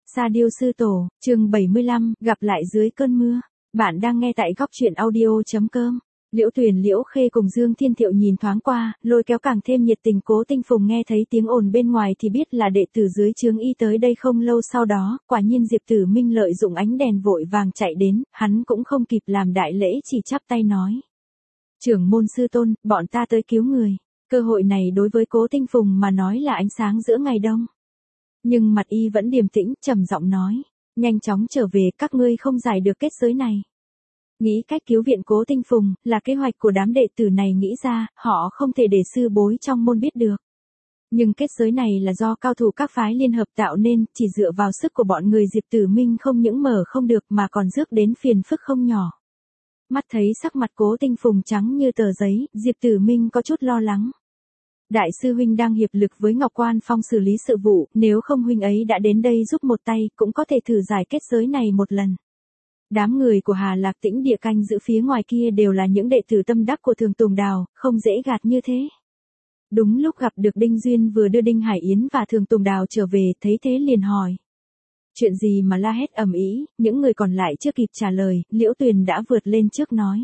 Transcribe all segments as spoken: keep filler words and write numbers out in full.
Sa Diêu Sư Tổ, chương bảy mươi lăm, gặp lại dưới cơn mưa. Bạn đang nghe tại góc truyện audio.com. Liễu Tuyền Liễu Khê cùng Dương Thiên Thiệu nhìn thoáng qua, lôi kéo càng thêm nhiệt tình. Cố Tinh Phùng nghe thấy tiếng ồn bên ngoài thì biết là đệ tử dưới trướng y tới đây không lâu sau đó, quả nhiên Diệp Tử Minh lợi dụng ánh đèn vội vàng chạy đến, hắn cũng không kịp làm đại lễ chỉ chắp tay nói. Trưởng môn sư tôn, bọn ta tới cứu người. Cơ hội này đối với Cố Tinh Phùng mà nói là ánh sáng giữa ngày đông. Nhưng mặt y vẫn điềm tĩnh, trầm giọng nói, nhanh chóng trở về, các ngươi không giải được kết giới này. Nghĩ cách cứu viện Cố Tinh Phùng, là kế hoạch của đám đệ tử này nghĩ ra, họ không thể để sư bối trong môn biết được. Nhưng kết giới này là do cao thủ các phái liên hợp tạo nên, chỉ dựa vào sức của bọn người Diệp Tử Minh không những mở không được mà còn rước đến phiền phức không nhỏ. Mắt thấy sắc mặt Cố Tinh Phùng trắng như tờ giấy, Diệp Tử Minh có chút lo lắng. Đại sư huynh đang hiệp lực với Ngọc Quan Phong xử lý sự vụ, nếu không huynh ấy đã đến đây giúp một tay, cũng có thể thử giải kết giới này một lần. Đám người của Hà Lạc Tĩnh địa canh giữ phía ngoài kia đều là những đệ tử tâm đắc của Thường Tùng Đào, không dễ gạt như thế. Đúng lúc gặp được Đinh Duyên vừa đưa Đinh Hải Yến và Thường Tùng Đào trở về, thấy thế liền hỏi. Chuyện gì mà la hét ầm ĩ, những người còn lại chưa kịp trả lời, Liễu Tuyền đã vượt lên trước nói.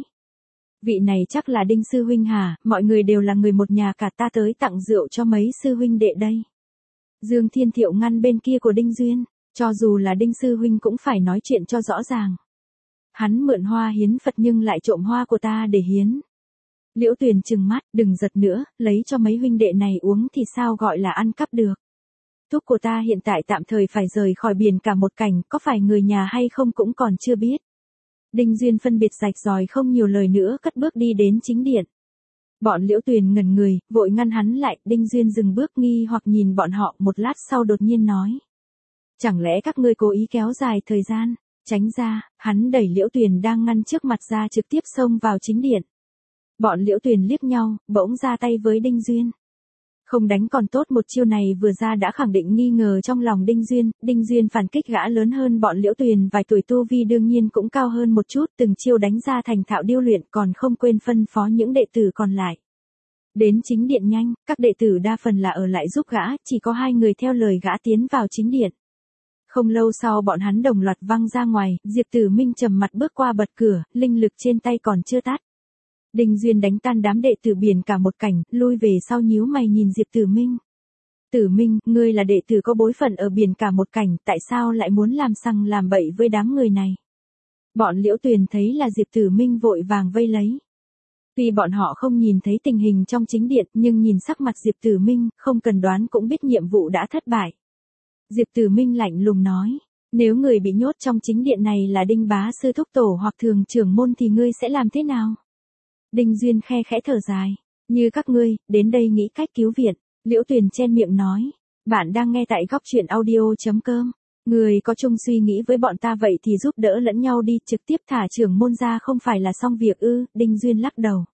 Vị này chắc là Đinh sư huynh hả, mọi người đều là người một nhà cả, ta tới tặng rượu cho mấy sư huynh đệ đây. Dương Thiên Thiệu ngăn bên kia của Đinh Duyên, cho dù là Đinh sư huynh cũng phải nói chuyện cho rõ ràng. Hắn mượn hoa hiến Phật nhưng lại trộm hoa của ta để hiến. Liễu Tuyền trừng mắt, đừng giật nữa, lấy cho mấy huynh đệ này uống thì sao gọi là ăn cắp được. Thuốc của ta hiện tại tạm thời phải rời khỏi biển cả một cảnh, có phải người nhà hay không cũng còn chưa biết. Đinh Duyên phân biệt rạch ròi không nhiều lời nữa, cất bước đi đến chính điện. Bọn Liễu Tuyền ngẩn người, vội ngăn hắn lại. Đinh Duyên dừng bước nghi hoặc nhìn bọn họ, một lát sau đột nhiên nói. Chẳng lẽ các ngươi cố ý kéo dài thời gian? Tránh ra, hắn đẩy Liễu Tuyền đang ngăn trước mặt ra, trực tiếp xông vào chính điện. Bọn Liễu Tuyền liếc nhau, bỗng ra tay với Đinh Duyên. Không đánh còn tốt, một chiêu này vừa ra đã khẳng định nghi ngờ trong lòng Đinh Duyên. Đinh Duyên phản kích, gã lớn hơn bọn Liễu Tuyền vài tuổi, tu vi đương nhiên cũng cao hơn một chút, từng chiêu đánh ra thành thạo điêu luyện, còn không quên phân phó những đệ tử còn lại. Đến chính điện nhanh, các đệ tử đa phần là ở lại giúp gã, chỉ có hai người theo lời gã tiến vào chính điện. Không lâu sau bọn hắn đồng loạt văng ra ngoài, Diệp Tử Minh trầm mặt bước qua bật cửa, linh lực trên tay còn chưa tắt. Đinh Duyên đánh tan đám đệ tử biển cả một cảnh, lui về sau nhíu mày nhìn Diệp Tử Minh. Tử Minh, ngươi là đệ tử có bối phận ở biển cả một cảnh, tại sao lại muốn làm sằng làm bậy với đám người này? Bọn Liễu Tuyền thấy là Diệp Tử Minh vội vàng vây lấy. Tuy bọn họ không nhìn thấy tình hình trong chính điện, nhưng nhìn sắc mặt Diệp Tử Minh, không cần đoán cũng biết nhiệm vụ đã thất bại. Diệp Tử Minh lạnh lùng nói, nếu người bị nhốt trong chính điện này là Đinh bá sư thúc tổ hoặc Thường trưởng môn thì ngươi sẽ làm thế nào? Đinh Duyên khe khẽ thở dài, như các ngươi, đến đây nghĩ cách cứu viện. Liễu Tuyền chen miệng nói, bạn đang nghe tại góc truyện audio.com. Người có chung suy nghĩ với bọn ta vậy thì giúp đỡ lẫn nhau đi, trực tiếp thả trưởng môn ra không phải là xong việc ư? Đinh Duyên lắc đầu.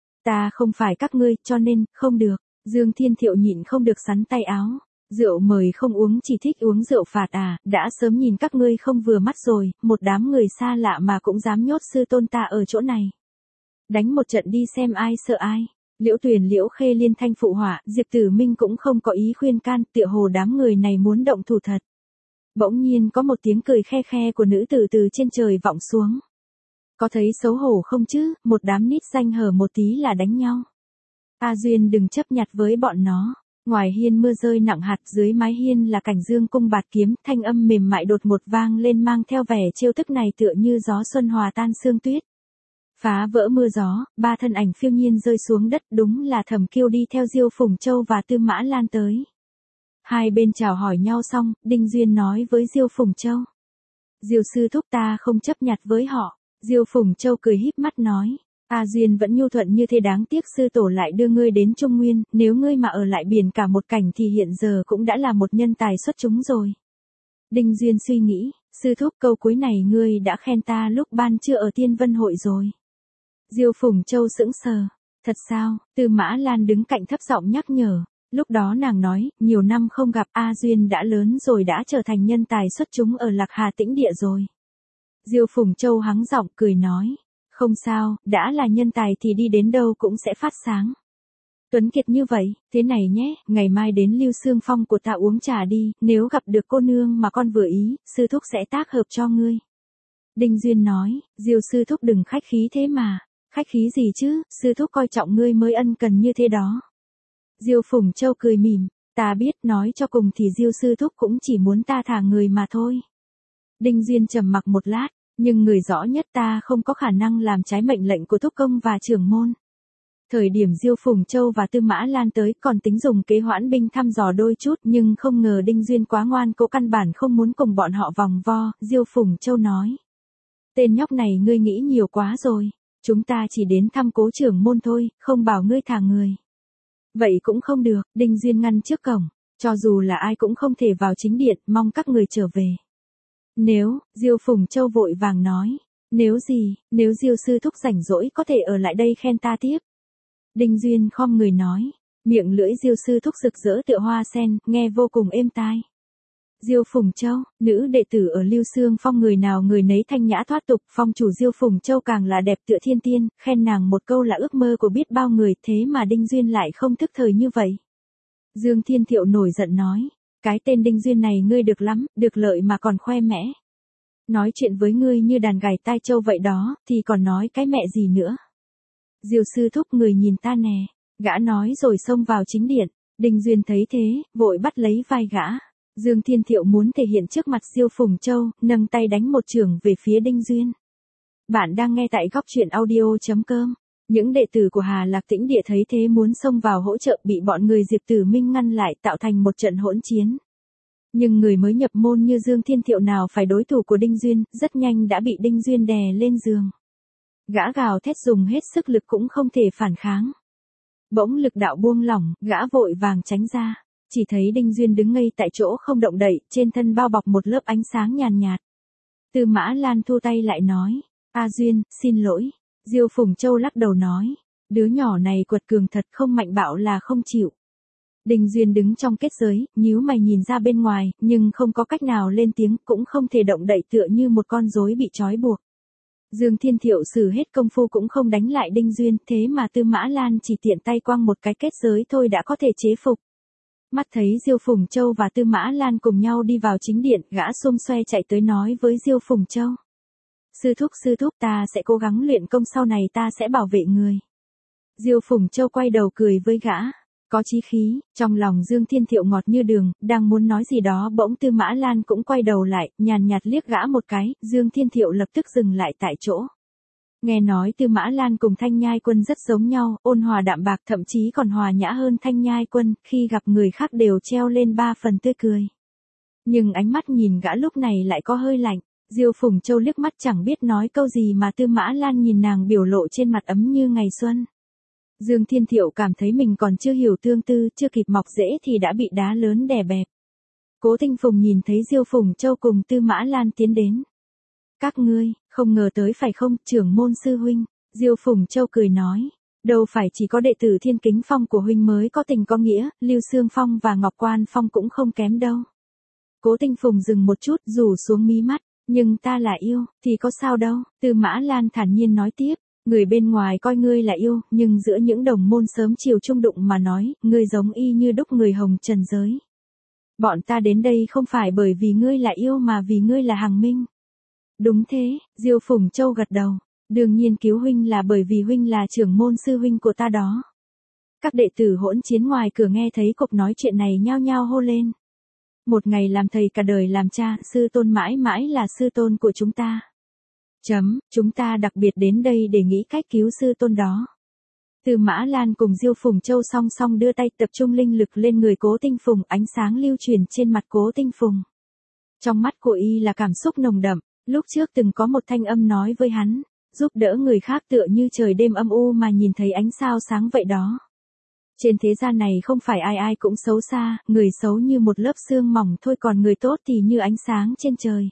Ta không phải các ngươi, cho nên, không được. Dương Thiên Thiệu nhịn không được sắn tay áo. Rượu mời không uống, chỉ thích uống rượu phạt à, đã sớm nhìn các ngươi không vừa mắt rồi, một đám người xa lạ mà cũng dám nhốt sư tôn ta ở chỗ này. Đánh một trận đi xem ai sợ ai. Liễu Tuyền Liễu Khê liên thanh phụ họa, Diệp Tử Minh cũng không có ý khuyên can, tựa hồ đám người này muốn động thủ thật. Bỗng nhiên có một tiếng cười khe khe của nữ tử từ trên trời vọng xuống. Có thấy xấu hổ không chứ, một đám nít danh hở một tí là đánh nhau. A Duyên đừng chấp nhặt với bọn nó. Ngoài hiên mưa rơi nặng hạt, dưới mái hiên là cảnh dương cung bạt kiếm, thanh âm mềm mại đột ngột vang lên mang theo vẻ trêu tức này tựa như gió xuân hòa tan sương tuyết. Phá vỡ mưa gió, ba thân ảnh phiêu nhiên rơi xuống đất, đúng là Thẩm Kiêu đi theo Diêu Phùng Châu và Tư Mã Lan tới. Hai bên chào hỏi nhau xong, Đinh Duyên nói với Diêu Phùng Châu. Diêu sư thúc, ta không chấp nhặt với họ. Diêu Phùng Châu cười híp mắt nói. A Duyên vẫn nhu thuận như thế, đáng tiếc sư tổ lại đưa ngươi đến Trung Nguyên, nếu ngươi mà ở lại biển cả một cảnh thì hiện giờ cũng đã là một nhân tài xuất chúng rồi. Đinh Duyên suy nghĩ, sư thúc, câu cuối này ngươi đã khen ta lúc ban trưa ở Tiên Vân hội rồi. Diêu Phùng Châu sững sờ, thật sao? Tư Mã Lan đứng cạnh thấp giọng nhắc nhở. Lúc đó nàng nói, nhiều năm không gặp, A Duyên đã lớn rồi, đã trở thành nhân tài xuất chúng ở Lạc Hà Tĩnh địa rồi. Diêu Phùng Châu hắng giọng cười nói. Không sao, đã là nhân tài thì đi đến đâu cũng sẽ phát sáng. Tuấn Kiệt như vậy, thế này nhé, ngày mai đến Lưu Xương Phong của ta uống trà đi, nếu gặp được cô nương mà con vừa ý, sư thúc sẽ tác hợp cho ngươi. Đinh Duyên nói, Diêu sư thúc đừng khách khí thế mà. Khách khí gì chứ, sư thúc coi trọng ngươi mới ân cần như thế đó. Diêu Phùng Châu cười mỉm, ta biết, nói cho cùng thì Diêu sư thúc cũng chỉ muốn ta thả người mà thôi. Đinh Duyên trầm mặc một lát, nhưng người rõ nhất ta không có khả năng làm trái mệnh lệnh của thúc công và trưởng môn. Thời điểm Diêu Phùng Châu và Tư Mã Lan tới còn tính dùng kế hoãn binh thăm dò đôi chút, nhưng không ngờ Đinh Duyên quá ngoan cố căn bản không muốn cùng bọn họ vòng vo. Diêu Phùng Châu nói, tên nhóc này ngươi nghĩ nhiều quá rồi, chúng ta chỉ đến thăm cố trưởng môn thôi, không bảo ngươi thả người. Vậy cũng không được, Đinh Duyên ngăn trước cổng, cho dù là ai cũng không thể vào chính điện, mong các người trở về. Nếu, Diêu Phùng Châu vội vàng nói, nếu gì, nếu Diêu sư thúc rảnh rỗi có thể ở lại đây khen ta tiếp. Đinh Duyên khom người nói, miệng lưỡi Diêu sư thúc rực rỡ tựa hoa sen, nghe vô cùng êm tai. Diêu Phùng Châu, nữ đệ tử ở Lưu Xương Phong người nào người nấy thanh nhã thoát tục, phong chủ Diêu Phùng Châu càng là đẹp tựa thiên tiên, khen nàng một câu là ước mơ của biết bao người, thế mà Đinh Duyên lại không thức thời như vậy. Dương Thiên Thiệu nổi giận nói, cái tên Đinh Duyên này ngươi được lắm, được lợi mà còn khoe mẽ. Nói chuyện với ngươi như đàn gảy tai châu vậy đó, thì còn nói cái mẹ gì nữa. Diêu sư thúc người nhìn ta nè, gã nói rồi xông vào chính điện. Đinh Duyên thấy thế, vội bắt lấy vai gã. Dương Thiên Thiệu muốn thể hiện trước mặt Diêu Phùng Châu, nâng tay đánh một chưởng về phía Đinh Duyên. Bạn đang nghe tại góc truyện audio chấm com. Những đệ tử của Hà Lạc Tĩnh Địa thấy thế muốn xông vào hỗ trợ, bị bọn người Diệp Tử Minh ngăn lại, tạo thành một trận hỗn chiến. Nhưng người mới nhập môn như Dương Thiên Thiệu nào phải đối thủ của Đinh Duyên, rất nhanh đã bị Đinh Duyên đè lên giường. Gã gào thét dùng hết sức lực cũng không thể phản kháng. Bỗng lực đạo buông lỏng, gã vội vàng tránh ra. Chỉ thấy Đinh Duyên đứng ngây tại chỗ không động đậy, trên thân bao bọc một lớp ánh sáng nhàn nhạt. Tư Mã Lan thu tay lại nói, A Duyên, xin lỗi. Diêu Phùng Châu lắc đầu nói, đứa nhỏ này quật cường thật, không mạnh bạo là không chịu. Đinh Duyên đứng trong kết giới, nhíu mày nhìn ra bên ngoài, nhưng không có cách nào lên tiếng, cũng không thể động đậy, tựa như một con rối bị trói buộc. Dương Thiên Thiệu sử hết công phu cũng không đánh lại Đinh Duyên, thế mà Tư Mã Lan chỉ tiện tay quăng một cái kết giới thôi đã có thể chế phục. Mắt thấy Diêu Phùng Châu và Tư Mã Lan cùng nhau đi vào chính điện, gã xung xoe chạy tới nói với Diêu Phùng Châu. Sư thúc sư thúc, ta sẽ cố gắng luyện công, sau này ta sẽ bảo vệ người. Diêu Phùng Châu quay đầu cười với gã, có chí khí. Trong lòng Dương Thiên Thiệu ngọt như đường, đang muốn nói gì đó bỗng Tư Mã Lan cũng quay đầu lại, nhàn nhạt liếc gã một cái, Dương Thiên Thiệu lập tức dừng lại tại chỗ. Nghe nói Tư Mã Lan cùng Thanh Nhai Quân rất giống nhau, ôn hòa đạm bạc, thậm chí còn hòa nhã hơn Thanh Nhai Quân, khi gặp người khác đều treo lên ba phần tươi cười. Nhưng ánh mắt nhìn gã lúc này lại có hơi lạnh. Diêu Phùng Châu liếc mắt chẳng biết nói câu gì mà Tư Mã Lan nhìn nàng biểu lộ trên mặt ấm như ngày xuân. Dương Thiên Thiệu cảm thấy mình còn chưa hiểu tương tư, chưa kịp mọc rễ thì đã bị đá lớn đè bẹp. Cố Tinh Phùng nhìn thấy Diêu Phùng Châu cùng Tư Mã Lan tiến đến. Các ngươi, không ngờ tới phải không, trưởng môn sư huynh? Diêu Phùng Châu cười nói, đâu phải chỉ có đệ tử Thiên Kính Phong của huynh mới có tình có nghĩa, Lưu Xương Phong và Ngọc Quan Phong cũng không kém đâu. Cố Tinh Phùng dừng một chút, rủ xuống mí mắt, nhưng ta là yêu, thì có sao đâu? Tư Mã Lan thản nhiên nói tiếp, người bên ngoài coi ngươi là yêu, nhưng giữa những đồng môn sớm chiều chung đụng mà nói, ngươi giống y như đúc người hồng trần giới. Bọn ta đến đây không phải bởi vì ngươi là yêu mà vì ngươi là Hằng Minh. Đúng thế, Diêu Phùng Châu gật đầu, đương nhiên cứu huynh là bởi vì huynh là trưởng môn sư huynh của ta đó. Các đệ tử hỗn chiến ngoài cửa nghe thấy cuộc nói chuyện này nhao nhao hô lên. Một ngày làm thầy cả đời làm cha, sư tôn mãi mãi là sư tôn của chúng ta. Chấm, chúng ta đặc biệt đến đây để nghĩ cách cứu sư tôn đó. Tư Mã Lan cùng Diêu Phùng Châu song song đưa tay tập trung linh lực lên người Cố Tinh Phùng, ánh sáng lưu truyền trên mặt Cố Tinh Phùng. Trong mắt của y là cảm xúc nồng đậm, lúc trước từng có một thanh âm nói với hắn, giúp đỡ người khác tựa như trời đêm âm u mà nhìn thấy ánh sao sáng vậy đó. Trên thế gian này không phải ai ai cũng xấu xa, người xấu như một lớp sương mỏng thôi, còn người tốt thì như ánh sáng trên trời.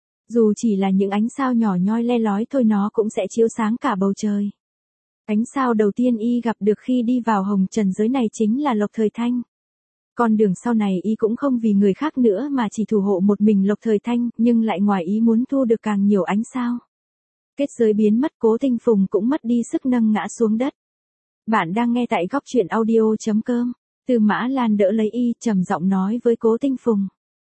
Dù chỉ là những ánh sao nhỏ nhoi le lói thôi nó cũng sẽ chiếu sáng cả bầu trời. Ánh sao đầu tiên y gặp được khi đi vào hồng trần giới này chính là Lộc Thời Thanh. Con đường sau này y cũng không vì người khác nữa mà chỉ thủ hộ một mình Lộc Thời Thanh, nhưng lại ngoài ý muốn thu được càng nhiều ánh sao. Kết giới biến mất, Cố Tinh Phùng cũng mất đi sức nâng ngã xuống đất. Bạn đang nghe tại góc chuyện audio chấm com. Tư Mã Lan đỡ lấy y, trầm giọng nói với Cố Tinh Phùng.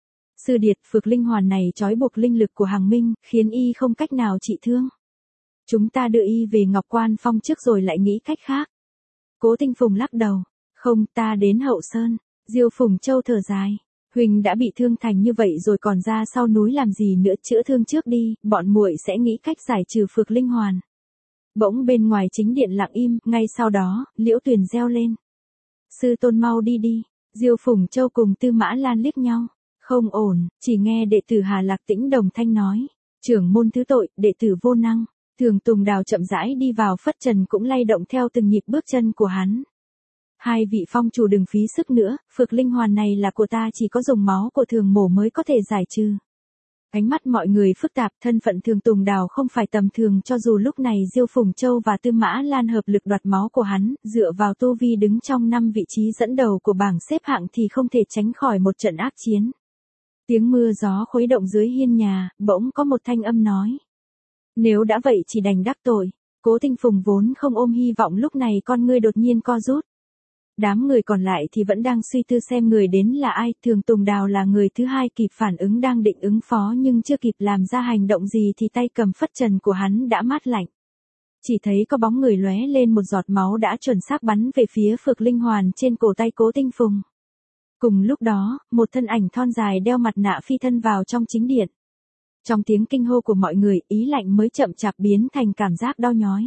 Sư điệt, phược linh hoàn này trói buộc linh lực của Hằng Minh, khiến y không cách nào trị thương. Chúng ta đưa y về Ngọc Quan Phong trước rồi lại nghĩ cách khác. Cố Tinh Phùng lắc đầu. Không, ta đến Hậu Sơn. Diêu Phùng Châu thở dài. Huỳnh đã bị thương thành như vậy rồi còn ra sau núi làm gì nữa, chữa thương trước đi, bọn muội sẽ nghĩ cách giải trừ phược linh hoàn. Bỗng bên ngoài chính điện lặng im, ngay sau đó, Liễu Tuyền reo lên. Sư tôn mau đi đi. Diêu Phùng Châu cùng Tư Mã Lan liếc nhau. Không ổn, chỉ nghe đệ tử Hà Lạc Tĩnh đồng thanh nói. Trưởng môn thứ tội, đệ tử vô năng. Thường Tùng Đào chậm rãi đi vào, phất trần cũng lay động theo từng nhịp bước chân của hắn. Hai vị phong chủ đừng phí sức nữa, phược linh hoàn này là của ta, chỉ có dùng máu của Thường mổ mới có thể giải trừ. Ánh mắt mọi người phức tạp, thân phận Thường Tùng Đào không phải tầm thường, cho dù lúc này Diêu Phùng Châu và Tư Mã Lan hợp lực đoạt máu của hắn, dựa vào tu vi đứng trong năm vị trí dẫn đầu của bảng xếp hạng thì không thể tránh khỏi một trận ác chiến. Tiếng mưa gió khuấy động dưới hiên nhà, bỗng có một thanh âm nói. Nếu đã vậy chỉ đành đắc tội. Cố Tinh Phùng vốn không ôm hy vọng, lúc này con ngươi đột nhiên co rút. Đám người còn lại thì vẫn đang suy tư xem người đến là ai. Thường Tùng Đào là người thứ hai kịp phản ứng, đang định ứng phó nhưng chưa kịp làm ra hành động gì thì tay cầm phất trần của hắn đã mát lạnh. Chỉ thấy có bóng người lóe lên, một giọt máu đã chuẩn xác bắn về phía phược linh hoàn trên cổ tay Cố Tinh Phùng. Cùng lúc đó, một thân ảnh thon dài đeo mặt nạ phi thân vào trong chính điện. Trong tiếng kinh hô của mọi người, ý lạnh mới chậm chạp biến thành cảm giác đau nhói.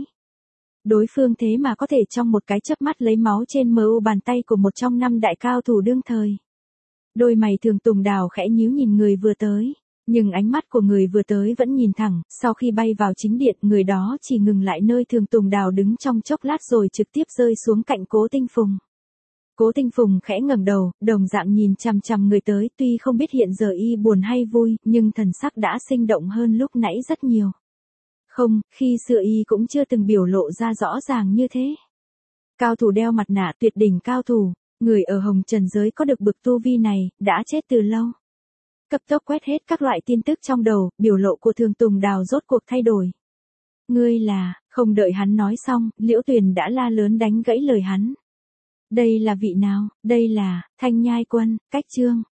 Đối phương thế mà có thể trong một cái chớp mắt lấy máu trên mu bàn tay của một trong năm đại cao thủ đương thời. Đôi mày Thường Tùng Đào khẽ nhíu nhìn người vừa tới, nhưng ánh mắt của người vừa tới vẫn nhìn thẳng. Sau khi bay vào chính điện, người đó chỉ ngừng lại nơi Thường Tùng Đào đứng trong chốc lát rồi trực tiếp rơi xuống cạnh Cố Tinh Phùng. Cố Tinh Phùng khẽ ngẩng đầu, đồng dạng nhìn chằm chằm người tới, tuy không biết hiện giờ y buồn hay vui, nhưng thần sắc đã sinh động hơn lúc nãy rất nhiều. Không, khi xưa y cũng chưa từng biểu lộ ra rõ ràng như thế. Cao thủ đeo mặt nạ, tuyệt đỉnh cao thủ, người ở hồng trần giới có được bực tu vi này, đã chết từ lâu. Cấp tốc quét hết các loại tin tức trong đầu, biểu lộ của Thường Tùng Đào rốt cuộc thay đổi. Ngươi là, không đợi hắn nói xong, Liễu Tuyền đã la lớn đánh gãy lời hắn. Đây là vị nào? Đây là Thanh Nhai Quân, Cách Trương.